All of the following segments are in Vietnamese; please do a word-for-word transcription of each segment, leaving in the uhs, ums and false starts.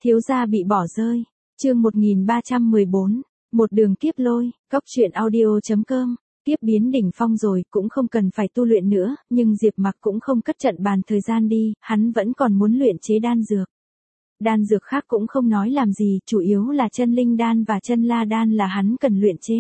Thiếu gia bị bỏ rơi. Chương một nghìn ba trăm mười bốn. Một đường kiếp lôi, Cóc truyện audio chấm com. Kiếp biến đỉnh phong rồi, cũng không cần phải tu luyện nữa, nhưng Diệp Mặc cũng không cất trận bàn thời gian đi, hắn vẫn còn muốn luyện chế đan dược. Đan dược khác cũng không nói làm gì, chủ yếu là chân linh đan và chân la đan là hắn cần luyện chế.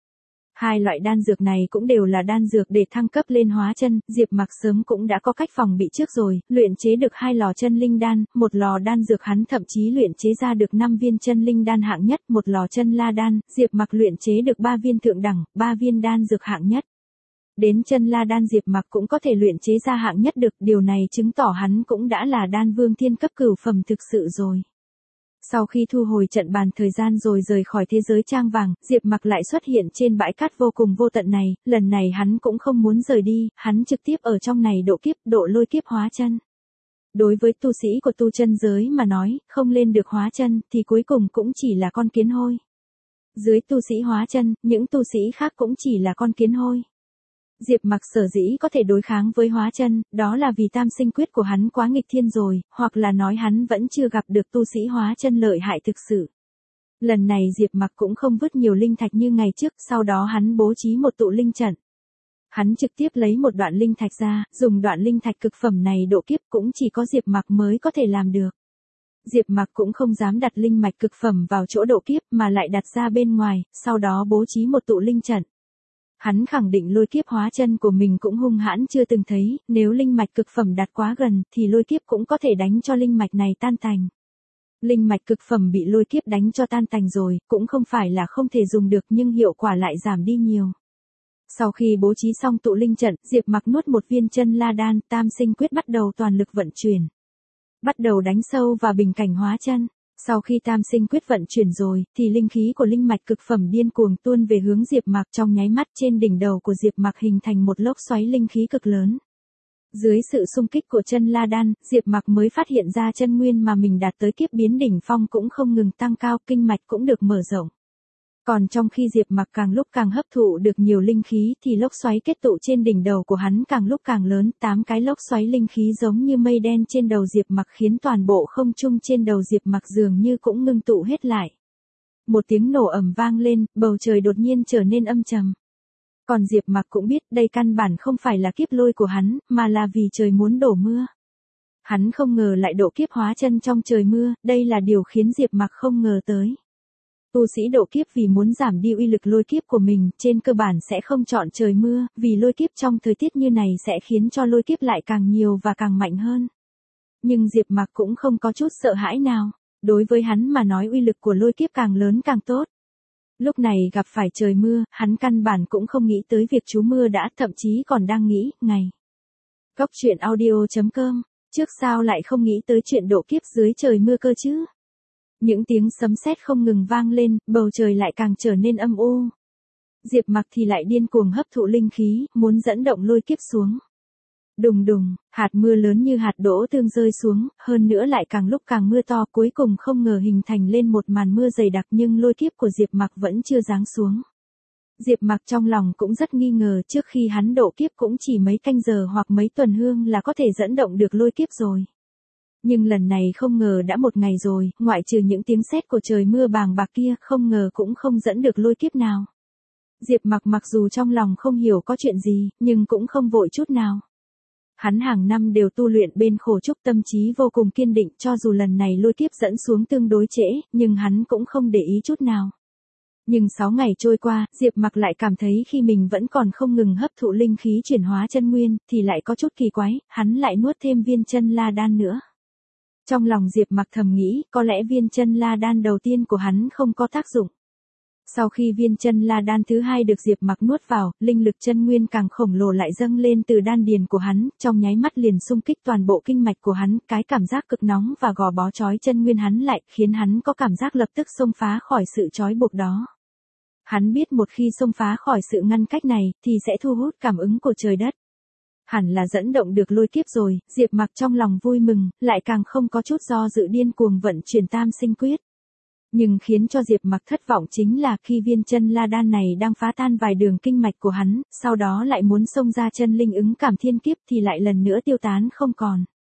Hai loại đan dược này cũng đều là đan dược để thăng cấp lên hóa chân, Diệp Mặc sớm cũng đã có cách phòng bị trước rồi, luyện chế được hai lò chân linh đan, một lò đan dược hắn thậm chí luyện chế ra được năm viên chân linh đan hạng nhất, một lò chân la đan, Diệp Mặc luyện chế được ba viên thượng đẳng, ba viên đan dược hạng nhất. Đến chân la đan Diệp Mặc cũng có thể luyện chế ra hạng nhất được, điều này chứng tỏ hắn cũng đã là đan vương thiên cấp cửu phẩm thực sự rồi. Sau khi thu hồi trận bàn thời gian rồi rời khỏi thế giới trang vàng, Diệp Mặc lại xuất hiện trên bãi cát vô cùng vô tận này, lần này hắn cũng không muốn rời đi, hắn trực tiếp ở trong này độ kiếp, độ lôi kiếp hóa chân. Đối với tu sĩ của tu chân giới mà nói, không lên được hóa chân thì cuối cùng cũng chỉ là con kiến hôi. Dưới tu sĩ hóa chân, những tu sĩ khác cũng chỉ là con kiến hôi. Diệp Mặc sở dĩ có thể đối kháng với hóa chân, đó là vì tam sinh quyết của hắn quá nghịch thiên rồi, hoặc là nói hắn vẫn chưa gặp được tu sĩ hóa chân lợi hại thực sự. Lần này Diệp Mặc cũng không vứt nhiều linh thạch như ngày trước, sau đó hắn bố trí một tụ linh trận. Hắn trực tiếp lấy một đoạn linh thạch ra, dùng đoạn linh thạch cực phẩm này độ kiếp, cũng chỉ có Diệp Mặc mới có thể làm được. Diệp Mặc cũng không dám đặt linh mạch cực phẩm vào chỗ độ kiếp mà lại đặt ra bên ngoài, sau đó bố trí một tụ linh trận. Hắn khẳng định lôi kiếp hóa chân của mình cũng hung hãn chưa từng thấy, nếu linh mạch cực phẩm đặt quá gần thì lôi kiếp cũng có thể đánh cho linh mạch này tan tành. Linh mạch cực phẩm bị lôi kiếp đánh cho tan tành rồi, cũng không phải là không thể dùng được nhưng hiệu quả lại giảm đi nhiều. Sau khi bố trí xong tụ linh trận, Diệp Mặc nuốt một viên chân la đan, tam sinh quyết bắt đầu toàn lực vận chuyển. Bắt đầu đánh sâu vào bình cảnh hóa chân. Sau khi tam sinh quyết vận chuyển rồi, thì linh khí của linh mạch cực phẩm điên cuồng tuôn về hướng Diệp Mặc, trong nháy mắt trên đỉnh đầu của Diệp Mặc hình thành một lốc xoáy linh khí cực lớn. Dưới sự xung kích của chân la đan, Diệp Mặc mới phát hiện ra chân nguyên mà mình đạt tới kiếp biến đỉnh phong cũng không ngừng tăng cao, kinh mạch cũng được mở rộng. Còn trong khi Diệp Mặc càng lúc càng hấp thụ được nhiều linh khí thì lốc xoáy kết tụ trên đỉnh đầu của hắn càng lúc càng lớn, tám cái lốc xoáy linh khí giống như mây đen trên đầu Diệp Mặc khiến toàn bộ không trung trên đầu Diệp Mặc dường như cũng ngưng tụ hết lại. Một tiếng nổ ầm vang lên, bầu trời đột nhiên trở nên âm trầm. Còn Diệp Mặc cũng biết đây căn bản không phải là kiếp lôi của hắn, mà là vì trời muốn đổ mưa. Hắn không ngờ lại độ kiếp hóa chân trong trời mưa, đây là điều khiến Diệp Mặc không ngờ tới. Tu sĩ độ kiếp vì muốn giảm đi uy lực lôi kiếp của mình, trên cơ bản sẽ không chọn trời mưa, vì lôi kiếp trong thời tiết như này sẽ khiến cho lôi kiếp lại càng nhiều và càng mạnh hơn. Nhưng Diệp Mặc cũng không có chút sợ hãi nào, đối với hắn mà nói uy lực của lôi kiếp càng lớn càng tốt. Lúc này gặp phải trời mưa, hắn căn bản cũng không nghĩ tới việc trú mưa đã, thậm chí còn đang nghĩ, ngày. Cóc truyện audio chấm com, trước sao lại không nghĩ tới chuyện độ kiếp dưới trời mưa cơ chứ? Những tiếng sấm sét không ngừng vang lên, bầu trời lại càng trở nên âm u. Diệp Mặc thì lại điên cuồng hấp thụ linh khí, muốn dẫn động lôi kiếp xuống. Đùng đùng, hạt mưa lớn như hạt đỗ tương rơi xuống, hơn nữa lại càng lúc càng mưa to, cuối cùng không ngờ hình thành lên một màn mưa dày đặc nhưng lôi kiếp của Diệp Mặc vẫn chưa giáng xuống. Diệp Mặc trong lòng cũng rất nghi ngờ, trước khi hắn độ kiếp cũng chỉ mấy canh giờ hoặc mấy tuần hương là có thể dẫn động được lôi kiếp rồi. Nhưng lần này không ngờ đã một ngày rồi, ngoại trừ những tiếng sét của trời mưa bàng bạc kia, không ngờ cũng không dẫn được lôi kiếp nào. Diệp Mặc mặc dù trong lòng không hiểu có chuyện gì, nhưng cũng không vội chút nào. Hắn hàng năm đều tu luyện bên khổ trúc, tâm trí vô cùng kiên định, cho dù lần này lôi kiếp dẫn xuống tương đối trễ, nhưng hắn cũng không để ý chút nào. Nhưng sáu ngày trôi qua, Diệp Mặc lại cảm thấy khi mình vẫn còn không ngừng hấp thụ linh khí chuyển hóa chân nguyên, thì lại có chút kỳ quái, hắn lại nuốt thêm viên chân la đan nữa. Trong lòng Diệp Mặc thầm nghĩ, có lẽ viên chân la đan đầu tiên của hắn không có tác dụng. Sau khi viên chân la đan thứ hai được Diệp Mặc nuốt vào, linh lực chân nguyên càng khổng lồ lại dâng lên từ đan điền của hắn, trong nháy mắt liền xung kích toàn bộ kinh mạch của hắn, cái cảm giác cực nóng và gò bó trói chân nguyên hắn lại, khiến hắn có cảm giác lập tức xông phá khỏi sự trói buộc đó. Hắn biết một khi xông phá khỏi sự ngăn cách này, thì sẽ thu hút cảm ứng của trời đất. Hẳn là dẫn động được lôi kiếp rồi, Diệp Mặc trong lòng vui mừng, lại càng không có chút do dự điên cuồng vận chuyển tam sinh quyết. Nhưng khiến cho Diệp Mặc thất vọng chính là khi viên chân la đan này đang phá tan vài đường kinh mạch của hắn, sau đó lại muốn xông ra chân linh ứng cảm thiên kiếp thì lại lần nữa tiêu tán không còn.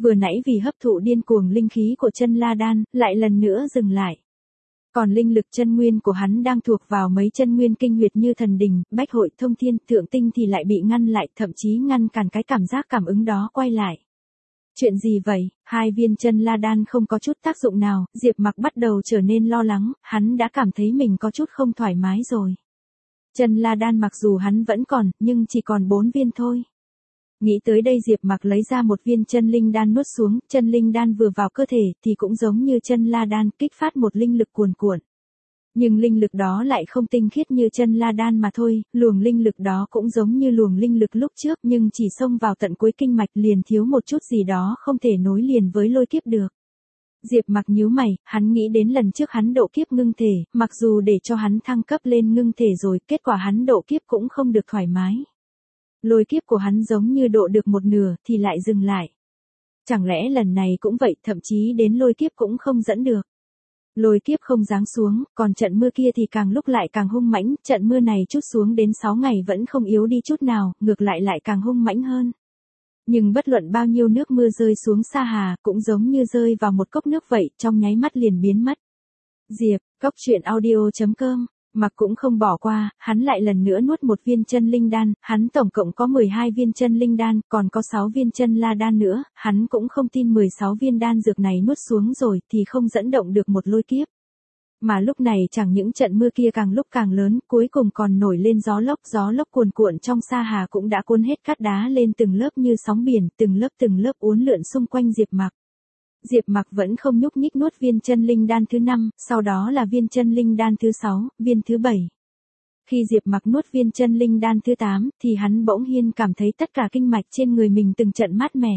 vừa nãy vì hấp thụ điên cuồng linh khí của chân La Đan, lại lần nữa dừng lại. Còn linh lực chân nguyên của hắn đang thuộc vào mấy chân nguyên kinh huyệt như thần đình, bách hội, thông thiên, thượng tinh thì lại bị ngăn lại, thậm chí ngăn cản cái cảm giác cảm ứng đó quay lại. Chuyện gì vậy? Hai viên chân La Đan không có chút tác dụng nào, Diệp Mặc bắt đầu trở nên lo lắng, hắn đã cảm thấy mình có chút không thoải mái rồi. Chân La Đan mặc dù hắn vẫn còn, nhưng chỉ còn bốn viên thôi. Nghĩ tới đây Diệp Mặc lấy ra một viên chân linh đan nuốt xuống, chân linh đan vừa vào cơ thể thì cũng giống như chân La Đan, kích phát một linh lực cuồn cuộn. Nhưng linh lực đó lại không tinh khiết như chân La Đan mà thôi, luồng linh lực đó cũng giống như luồng linh lực lúc trước nhưng chỉ xông vào tận cuối kinh mạch liền thiếu một chút gì đó không thể nối liền với lôi kiếp được. Diệp Mặc nhíu mày, hắn nghĩ đến lần trước hắn độ kiếp ngưng thể, mặc dù để cho hắn thăng cấp lên ngưng thể rồi, kết quả hắn độ kiếp cũng không được thoải mái. Lôi kiếp của hắn giống như độ được một nửa thì lại dừng lại. Chẳng lẽ lần này cũng vậy, thậm chí đến lôi kiếp cũng không dẫn được. Lôi kiếp không giáng xuống, còn trận mưa kia thì càng lúc lại càng hung mãnh, trận mưa này trút xuống đến sáu ngày vẫn không yếu đi chút nào, ngược lại lại càng hung mãnh hơn. Nhưng bất luận bao nhiêu nước mưa rơi xuống Sa Hà, cũng giống như rơi vào một cốc nước vậy, trong nháy mắt liền biến mất. Diệp, cốc truyện audio chấm com, Mặc cũng không bỏ qua, hắn lại lần nữa nuốt một viên chân linh đan, hắn tổng cộng có mười hai viên chân linh đan, còn có sáu viên chân La Đan nữa, hắn cũng không tin mười sáu viên đan dược này nuốt xuống rồi thì không dẫn động được một lôi kiếp. Mà lúc này chẳng những trận mưa kia càng lúc càng lớn, cuối cùng còn nổi lên gió lốc, gió lốc cuồn cuộn trong Sa Hà cũng đã cuốn hết cát đá lên từng lớp như sóng biển, từng lớp từng lớp uốn lượn xung quanh Diệp Mặc. Diệp Mặc vẫn không nhúc nhích nuốt viên chân linh đan thứ năm, sau đó là viên chân linh đan thứ sáu, viên thứ bảy. Khi Diệp Mặc nuốt viên chân linh đan thứ tám, thì hắn bỗng nhiên cảm thấy tất cả kinh mạch trên người mình từng trận mát mẻ.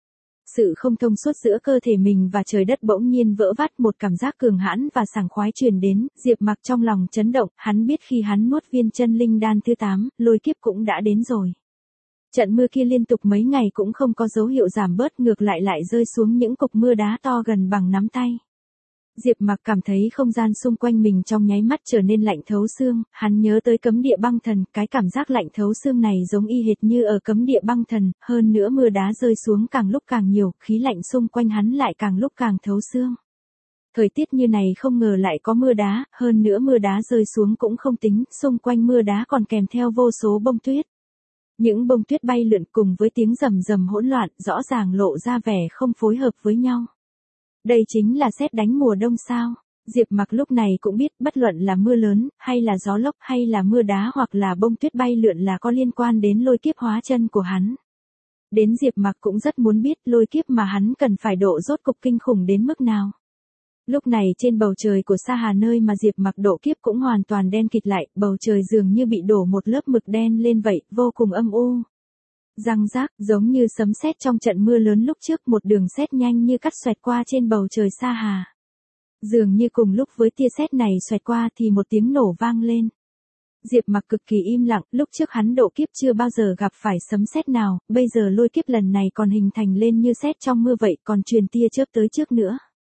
Sự không thông suốt giữa cơ thể mình và trời đất bỗng nhiên vỡ vát, một cảm giác cường hãn và sảng khoái truyền đến, Diệp Mặc trong lòng chấn động, hắn biết khi hắn nuốt viên chân linh đan thứ tám, lôi kiếp cũng đã đến rồi. Trận mưa kia liên tục mấy ngày cũng không có dấu hiệu giảm bớt, ngược lại lại rơi xuống những cục mưa đá to gần bằng nắm tay. Diệp Mặc cảm thấy không gian xung quanh mình trong nháy mắt trở nên lạnh thấu xương, hắn nhớ tới cấm địa băng thần, cái cảm giác lạnh thấu xương này giống y hệt như ở cấm địa băng thần, hơn nữa mưa đá rơi xuống càng lúc càng nhiều, khí lạnh xung quanh hắn lại càng lúc càng thấu xương. Thời tiết như này không ngờ lại có mưa đá, hơn nữa mưa đá rơi xuống cũng không tính, xung quanh mưa đá còn kèm theo vô số bông tuyết. Những bông tuyết bay lượn cùng với tiếng rầm rầm hỗn loạn, rõ ràng lộ ra vẻ không phối hợp với nhau. Đây chính là sét đánh mùa đông sao? Diệp Mặc lúc này cũng biết, bất luận là mưa lớn, hay là gió lốc, hay là mưa đá hoặc là bông tuyết bay lượn là có liên quan đến lôi kiếp hóa chân của hắn. Đến Diệp Mặc cũng rất muốn biết lôi kiếp mà hắn cần phải độ rốt cục kinh khủng đến mức nào. Lúc này trên bầu trời của Sa Hà nơi mà Diệp Mặc độ kiếp cũng hoàn toàn đen kịt lại, bầu trời dường như bị đổ một lớp mực đen lên vậy, vô cùng âm u. Răng rác, giống như sấm sét trong trận mưa lớn lúc trước, một đường sét nhanh như cắt xoẹt qua trên bầu trời Sa Hà. Dường như cùng lúc với tia sét này xoẹt qua thì một tiếng nổ vang lên. Diệp Mặc cực kỳ im lặng, lúc trước hắn độ kiếp chưa bao giờ gặp phải sấm sét nào, bây giờ lôi kiếp lần này còn hình thành lên như sét trong mưa vậy, còn truyền tia chớp tới trước nữa.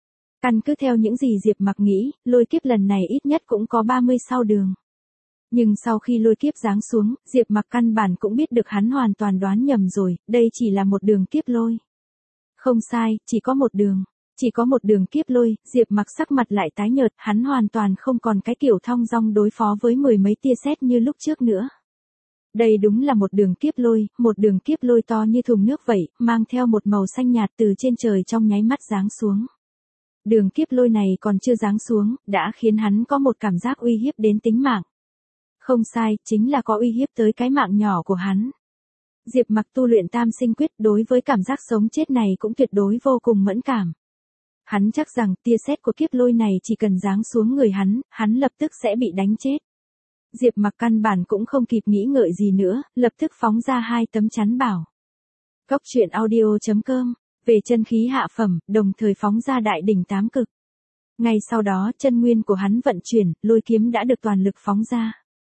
Căn cứ theo những gì Diệp Mặc nghĩ, lôi kiếp lần này ít nhất cũng có ba mươi sao đường. Nhưng sau khi lôi kiếp giáng xuống, Diệp Mặc căn bản cũng biết được hắn hoàn toàn đoán nhầm rồi, đây chỉ là một đường kiếp lôi. Không sai, chỉ có một đường. Chỉ có một đường kiếp lôi, Diệp Mặc sắc mặt lại tái nhợt, hắn hoàn toàn không còn cái kiểu thong dong đối phó với mười mấy tia sét như lúc trước nữa. Đây đúng là một đường kiếp lôi, một đường kiếp lôi to như thùng nước vậy, mang theo một màu xanh nhạt từ trên trời trong nháy mắt giáng xuống. Đường kiếp lôi này còn chưa giáng xuống, đã khiến hắn có một cảm giác uy hiếp đến tính mạng. Không sai, chính là có uy hiếp tới cái mạng nhỏ của hắn. Diệp Mặc tu luyện tam sinh quyết, đối với cảm giác sống chết này cũng tuyệt đối vô cùng mẫn cảm. Hắn chắc rằng tia sét của kiếp lôi này chỉ cần giáng xuống người hắn, hắn lập tức sẽ bị đánh chết. Diệp Mặc căn bản cũng không kịp nghĩ ngợi gì nữa, lập tức phóng ra hai tấm chắn bảo. Cốc truyện audio chấm com, về chân khí hạ phẩm, đồng thời phóng ra đại đỉnh tám cực. Ngay sau đó chân nguyên của hắn vận chuyển, lôi kiếm đã được toàn lực phóng ra.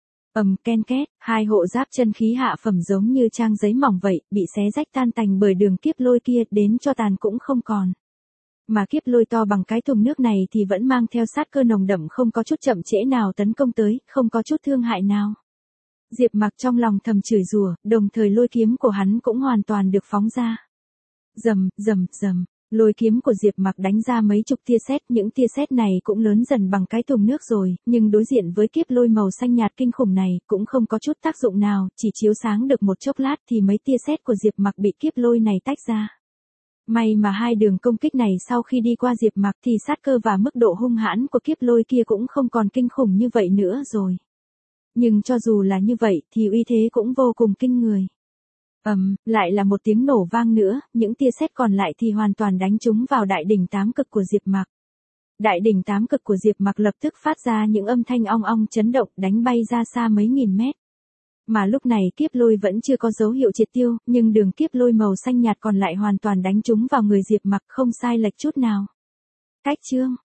Ầm ken két, hai hộ giáp chân khí hạ phẩm giống như trang giấy mỏng vậy, bị xé rách tan tành bởi đường kiếp lôi kia, đến cho tàn cũng không còn. Mà kiếp lôi to bằng cái thùng nước này thì vẫn mang theo sát cơ nồng đậm, không có chút chậm trễ nào tấn công tới, không có chút thương hại nào. Diệp Mặc trong lòng thầm chửi rủa, đồng thời lôi kiếm của hắn cũng hoàn toàn được phóng ra. Rầm, rầm, rầm, lôi kiếm của Diệp Mặc đánh ra mấy chục tia sét, những tia sét này cũng lớn dần bằng cái thùng nước rồi, nhưng đối diện với kiếp lôi màu xanh nhạt kinh khủng này, cũng không có chút tác dụng nào, chỉ chiếu sáng được một chốc lát thì mấy tia sét của Diệp Mặc bị kiếp lôi này tách ra. May mà hai đường công kích này sau khi đi qua Diệp Mặc thì sát cơ và mức độ hung hãn của kiếp lôi kia cũng không còn kinh khủng như vậy nữa rồi. Nhưng cho dù là như vậy thì uy thế cũng vô cùng kinh người. Ầm, um, lại là một tiếng nổ vang nữa, những tia sét còn lại thì hoàn toàn đánh trúng vào đại đỉnh tám cực của Diệp Mặc. Đại đỉnh tám cực của Diệp Mặc lập tức phát ra những âm thanh ong ong chấn động, đánh bay ra xa mấy nghìn mét. Mà lúc này kiếp lôi vẫn chưa có dấu hiệu triệt tiêu, nhưng đường kiếp lôi màu xanh nhạt còn lại hoàn toàn đánh trúng vào người Diệp Mặc không sai lệch chút nào. Cách chương